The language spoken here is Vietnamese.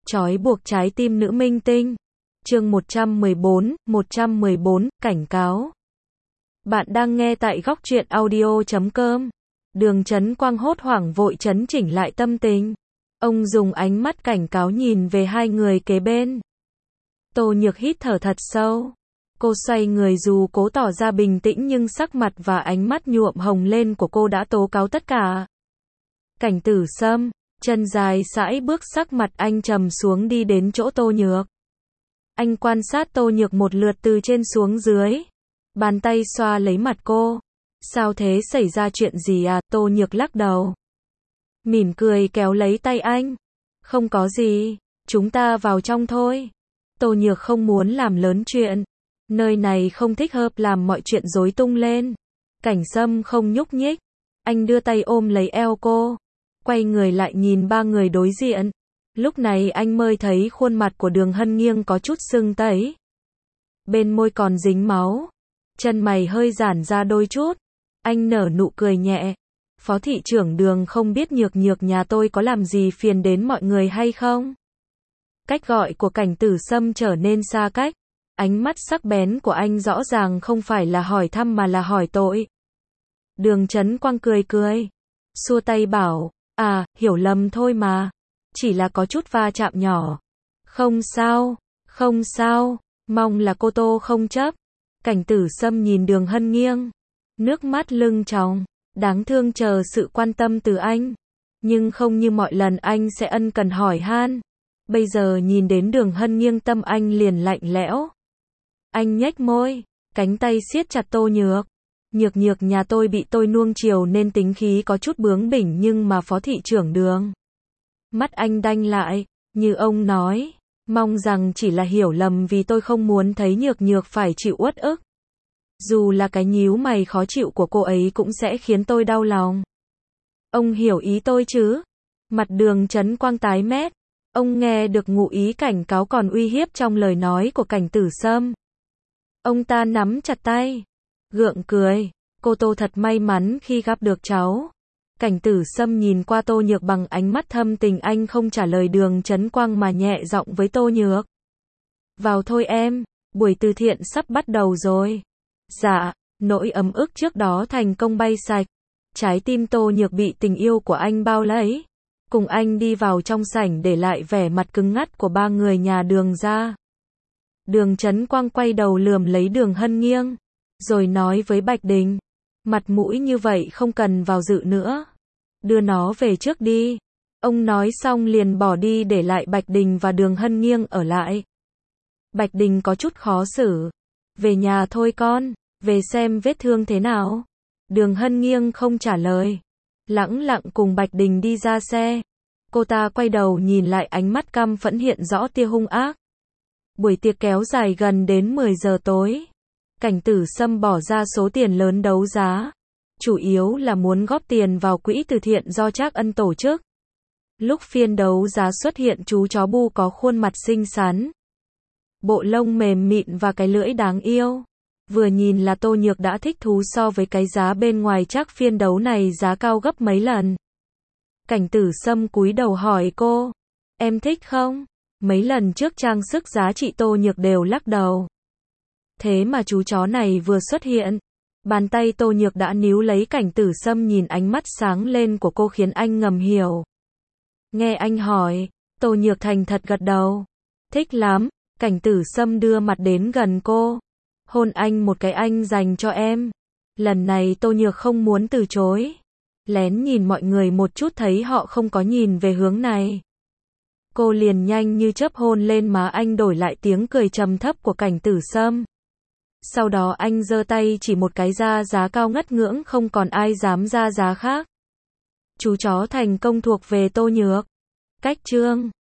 Trói buộc trái tim nữ minh tinh. Chương 114, cảnh cáo. Bạn đang nghe tại góc truyện audio.com. Đường Chấn Quang hốt hoảng vội chấn chỉnh lại tâm tình. Ông dùng ánh mắt cảnh cáo nhìn về hai người kế bên. Tô Nhược hít thở thật sâu. Cô xoay người, dù cố tỏ ra bình tĩnh nhưng sắc mặt và ánh mắt nhuộm hồng lên của cô đã tố cáo tất cả. Cảnh Tử Sâm, chân dài sải bước, sắc mặt anh trầm xuống đi đến chỗ Tô Nhược. Anh quan sát Tô Nhược một lượt từ trên xuống dưới. Bàn tay xoa lấy mặt cô. Sao thế, xảy ra chuyện gì à? Tô Nhược lắc đầu. Mỉm cười kéo lấy tay anh. Không có gì, chúng ta vào trong thôi. Tô Nhược không muốn làm lớn chuyện. Nơi này không thích hợp làm mọi chuyện rối tung lên. Cảnh Sâm không nhúc nhích. Anh đưa tay ôm lấy eo cô. Quay người lại nhìn ba người đối diện. Lúc này anh mới thấy khuôn mặt của Đường Hân Nghiêng có chút sưng tấy. Bên môi còn dính máu. Chân mày hơi giãn ra đôi chút. Anh nở nụ cười nhẹ. Phó thị trưởng Đường, không biết Nhược Nhược nhà tôi có làm gì phiền đến mọi người hay không? Cách gọi của Cảnh Tử Sâm trở nên xa cách. Ánh mắt sắc bén của anh rõ ràng không phải là hỏi thăm mà là hỏi tội. Đường Chấn Quang cười cười. Xua tay bảo, hiểu lầm thôi mà. Chỉ là có chút va chạm nhỏ. Không sao, không sao, mong là cô Tô không chấp. Cảnh Tử Sâm nhìn Đường Hân Nghiêng. Nước mắt lưng tròng, đáng thương chờ sự quan tâm từ anh. Nhưng không như mọi lần anh sẽ ân cần hỏi han. Bây giờ nhìn đến Đường Hân Nghiêng tâm anh liền lạnh lẽo. Anh nhếch môi, cánh tay siết chặt Tô Nhược. Nhược Nhược nhà tôi bị tôi nuông chiều nên tính khí có chút bướng bỉnh, nhưng mà Phó thị trưởng Đường. Mắt anh đanh lại, như ông nói, mong rằng chỉ là hiểu lầm vì tôi không muốn thấy Nhược Nhược phải chịu uất ức. Dù là cái nhíu mày khó chịu của cô ấy cũng sẽ khiến tôi đau lòng. Ông hiểu ý tôi chứ? Mặt Đường Chấn Quang tái mét. Ông nghe được ngụ ý cảnh cáo còn uy hiếp trong lời nói của Cảnh Tử Sâm. Ông ta nắm chặt tay, gượng cười. Cô Tô thật may mắn khi gặp được cháu. Cảnh Tử Sâm nhìn qua Tô Nhược bằng ánh mắt thâm tình, anh không trả lời Đường Chấn Quang mà nhẹ giọng với Tô Nhược. Vào thôi em, buổi từ thiện sắp bắt đầu rồi. Dạ, nỗi ấm ức trước đó thành công bay sạch. Trái tim Tô Nhược bị tình yêu của anh bao lấy. Cùng anh đi vào trong sảnh để lại vẻ mặt cứng ngắt của ba người nhà Đường ra. Đường Chấn Quang quay đầu lườm lấy Đường Hân Nghiêng. Rồi nói với Bạch Đình. Mặt mũi như vậy không cần vào dự nữa. Đưa nó về trước đi. Ông nói xong liền bỏ đi để lại Bạch Đình và Đường Hân Nghiêng ở lại. Bạch Đình có chút khó xử. Về nhà thôi con, về xem vết thương thế nào. Đường Hân Nghiêng không trả lời. Lẳng lặng cùng Bạch Đình đi ra xe. Cô ta quay đầu nhìn lại, ánh mắt căm phẫn hiện rõ tia hung ác. Buổi tiệc kéo dài gần đến 10 giờ tối. Cảnh Tử Sâm bỏ ra số tiền lớn đấu giá. Chủ yếu là muốn góp tiền vào quỹ từ thiện do Trác Ân tổ chức. Lúc phiên đấu giá xuất hiện chú chó Bu có khuôn mặt xinh xắn. Bộ lông mềm mịn và cái lưỡi đáng yêu. Vừa nhìn là Tô Nhược đã thích thú, so với cái giá bên ngoài chắc phiên đấu này giá cao gấp mấy lần. Cảnh Tử Sâm cúi đầu hỏi cô. Em thích không? Mấy lần trước trang sức giá trị Tô Nhược đều lắc đầu. Thế mà chú chó này vừa xuất hiện. Bàn tay Tô Nhược đã níu lấy Cảnh Tử Sâm, nhìn ánh mắt sáng lên của cô khiến anh ngầm hiểu. Nghe anh hỏi, Tô Nhược thành thật gật đầu. Thích lắm. Cảnh Tử Sâm đưa mặt đến gần cô. Hôn anh một cái, anh dành cho em. Lần này Tô Nhược không muốn từ chối. Lén nhìn mọi người một chút, thấy họ không có nhìn về hướng này. Cô liền nhanh như chớp hôn lên má anh, đổi lại tiếng cười trầm thấp của Cảnh Tử Sâm. Sau đó anh giơ tay chỉ một cái ra giá cao ngất ngưỡng, không còn ai dám ra giá khác. Chú chó thành công thuộc về Tô Nhược. Cách chương